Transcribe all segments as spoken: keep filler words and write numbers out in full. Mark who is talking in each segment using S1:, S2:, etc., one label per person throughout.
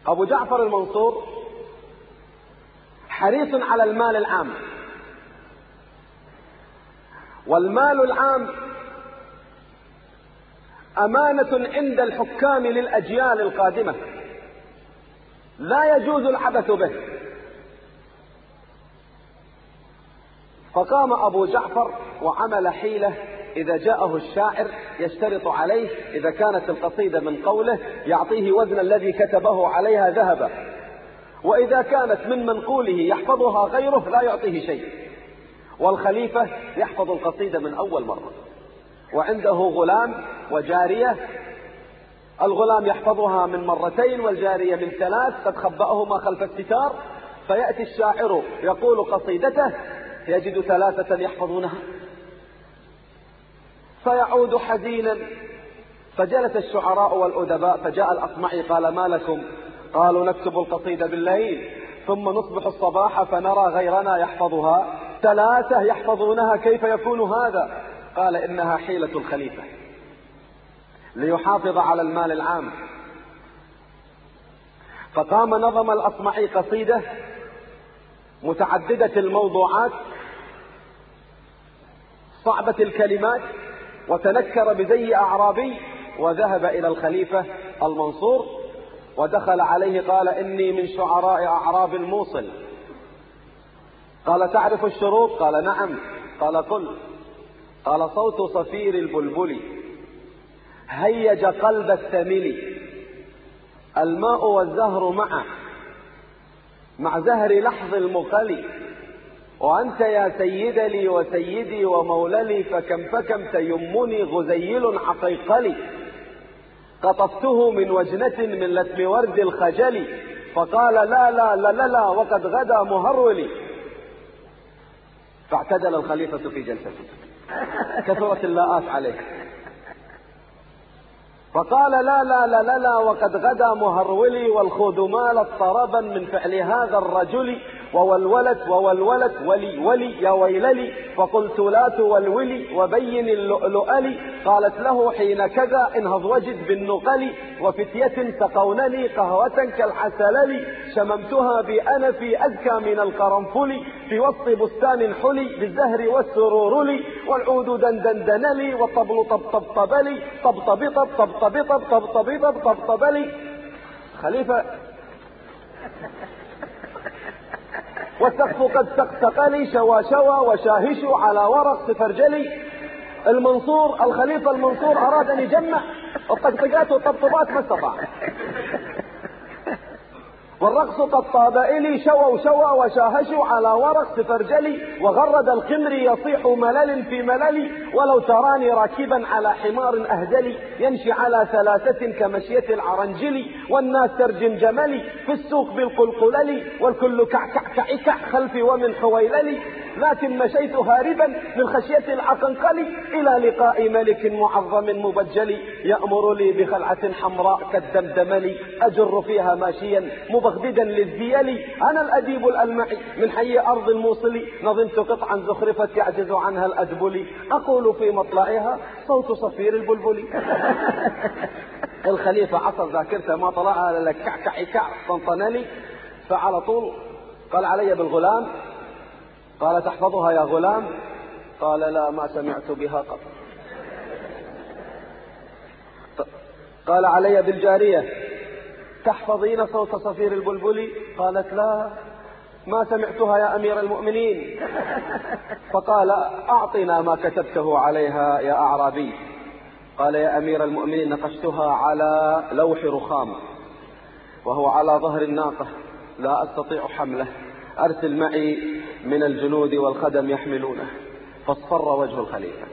S1: أبو جعفر المنصور حريص على المال العام، والمال العام أمانة عند الحكام للأجيال القادمة، لا يجوز العبث به. فقام أبو جعفر وعمل حيلة، إذا جاءه الشاعر يشترط عليه إذا كانت القصيدة من قوله يعطيه وزن الذي كتبه عليها ذهبا، وإذا كانت من منقوله يحفظها غيره لا يعطيه شيء. والخليفة يحفظ القصيدة من أول مرة، وعنده غلام وجارية، الغلام يحفظها من مرتين والجارية من ثلاث، قد خبأهما خلف الستار. فيأتي الشاعر يقول قصيدته يجد ثلاثة يحفظونها، فيعود حزينا. فجلس الشعراء والأدباء، فجاء الأصمعي قال: ما لكم؟ قالوا: نكتب القصيدة بالليل ثم نصبح الصباح فنرى غيرنا يحفظها، ثلاثة يحفظونها، كيف يكون هذا؟ قال: إنها حيلة الخليفة ليحافظ على المال العام. فقام نظم الأصمعي قصيدة متعددة الموضوعات صعبة الكلمات، وتنكر بزي أعرابي، وذهب إلى الخليفة المنصور ودخل عليه قال: إني من شعراء أعراب الموصل. قال: تعرف الشروط؟ قال: نعم. قال: قل. قال: صوت صفير البلبل هيج قلب الثمل، الماء والزهر معه مع زهر لحظ المقل، وأنت يا سيد لي وسيدي وموللي، فكم فكم تيمني غزيل عقيقلي، قطفته من وجنة من لتم ورد الخجل، فقال: لا لا لا لا, لا وقد غدا مهرولي. فاعتدل الخليفة في جلسته، كثرت اللاءات عليه، فقال: لا لا لا لا, لا وقد غدا مهرولي، والخود مالت طربا من فعل هذا الرجل، وولولت وولولت ولي ولي يا ويللي، فقلت لا تولولي وبين اللؤلؤلي. قالت له حين كذا انهض وجد بالنقل، وفتية سقونني قهوة كالحسلل، شممتها بأنفي أزكى من القرنفل، في وسط بستان حلي بالزهر والسرور لي، والعود دندندن لي، والطبل طبطبطبلي، طبطبطب طبطبطب طبطبطب طبطبلي. خليفة والسقف قد سقسق لي شوى شوى وشاهش على ورق سفرجلي. المنصور الخليفة المنصور أراد أن يجمع الطقطقات والطبطبات ما استطاع، والرقص قد طاب إلي شوى شوى وشاهشوا على ورق سفرجلي، وغرد القمر يصيح ملل في مللي، ولو تراني راكبا على حمار أهدلي يمشي على ثلاثة كمشية العرنجلي، والناس ترجم جملي في السوق بالقلقلل، والكل كعكعكع خلفي ومن حويللي، لكن مشيت هاربا من خشية العقنقل إلى لقاء ملك معظم مبجل، يأمر لي بخلعة حمراء كالدمدمل، أجر فيها ماشيا مبغددا للذيل، أنا الأديب الألمعي من حي أرض الموصل، نظمت قطعا زخرفت يعجز عنها الأدبل، أقول في مطلعها صوت صفير البلبل. الخليفة عصر ذاكرته ما طلعها إلا كعكعكع طنطنلي، فعلى طول قال: علي بالغلام. قال: تحفظها يا غلام؟ قال: لا، ما سمعت بها قط. قال: علي بالجارية؟ تحفظين صوت صفير البلبل؟ قالت: لا، ما سمعتها يا أمير المؤمنين. فقال: أعطنا ما كتبته عليها يا أعرابي. قال: يا أمير المؤمنين، نقشتها على لوح رخام وهو على ظهر الناقة، لا أستطيع حمله، أرسل معي من الجنود والخدم يحملونه. فاصفر وجه الخليفة،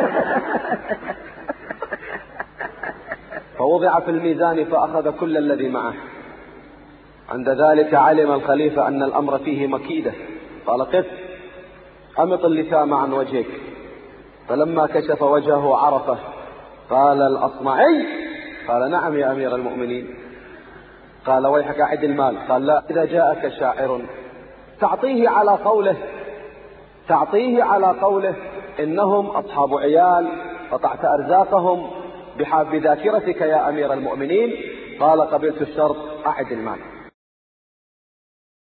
S1: فوضع في الميزان فأخذ كل الذي معه. عند ذلك علم الخليفة أن الأمر فيه مكيدة، قال: قف، أمط اللثام عن وجهك. فلما كشف وجهه عرفه. قال الأصمعي: قال: نعم يا أمير المؤمنين. قال: ويحك أعد المال. قال: لا، إذا جاءك شاعر تعطيه على قوله تعطيه على قوله إنهم أصحاب عيال، قطعت أرزاقهم بذاكرتك يا أمير المؤمنين، قال قبلت الشرط أعد المال.